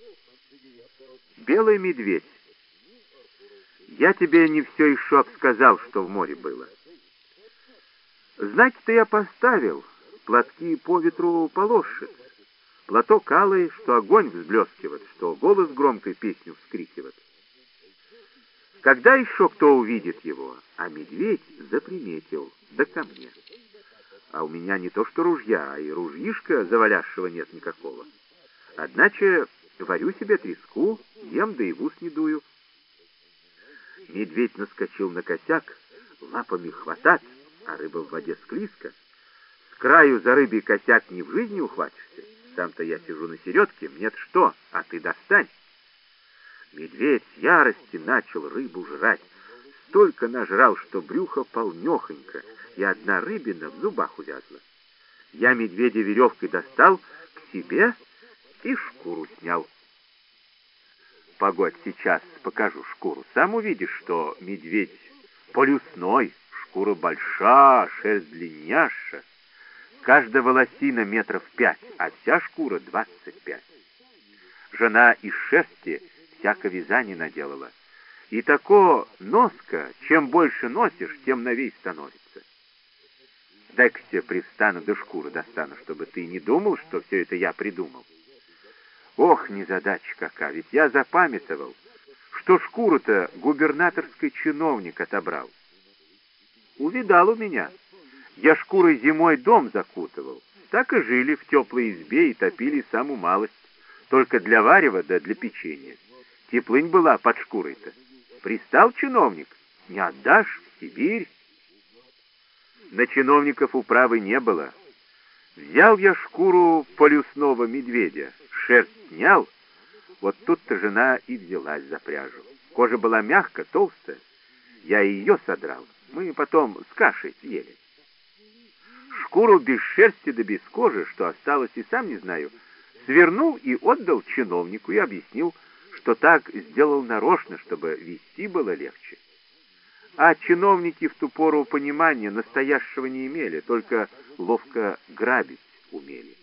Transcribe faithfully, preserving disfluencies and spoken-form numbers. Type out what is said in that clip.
Белый медведь. Я тебе не все еще обсказал, что в море было. Знать-то я поставил, платки по ветру полошит, платок алый, что огонь взблескивает, что голос громкой песню вскрикивает. Когда еще кто увидит его, а медведь заприметил, да ко мне. А у меня не то что ружья, а и ружьишка заваляшего нет никакого. Одначе варю себе треску, ем да и в ус не дую. Медведь наскочил на косяк, лапами хватать, а рыба в воде склизко. С краю за рыбий косяк не в жизни ухватишься. Сам-то я сижу на середке, мне-то что, а ты достань. Медведь с ярости начал рыбу жрать. Столько нажрал, что брюхо полнехонько, и одна рыбина в зубах увязла. Я медведя веревкой достал к себе и шкуру снял. Погодь, сейчас покажу шкуру. Сам увидишь, что медведь полюсной, шкура большая, шерсть длинняша. Каждая волосина метров пять, а вся шкура двадцать пять. Жена из шерсти всяко вязание наделала. И тако носка, чем больше носишь, тем новей становится. Дай-ка тебе привстану, да шкуру достану, чтобы ты не думал, что все это я придумал. Ох, незадача какая, ведь я запамятовал, что шкуру-то губернаторский чиновник отобрал. Увидал у меня. Я шкурой зимой дом закутывал. Так и жили в теплой избе и топили самую малость. Только для варева да для печенья. Теплынь была под шкурой-то. Пристал чиновник, не отдашь, в Сибирь. На чиновников управы не было. Взял я шкуру полюсного медведя, шерсть снял, вот тут-то жена и взялась за пряжу. Кожа была мягкая, толстая, я ее содрал, мы потом с кашей съели. Шкуру без шерсти да без кожи, что осталось и сам не знаю, свернул и отдал чиновнику и объяснил, что так сделал нарочно, чтобы вести было легче. А чиновники в ту пору понимания настоящего не имели, только ловко грабить умели.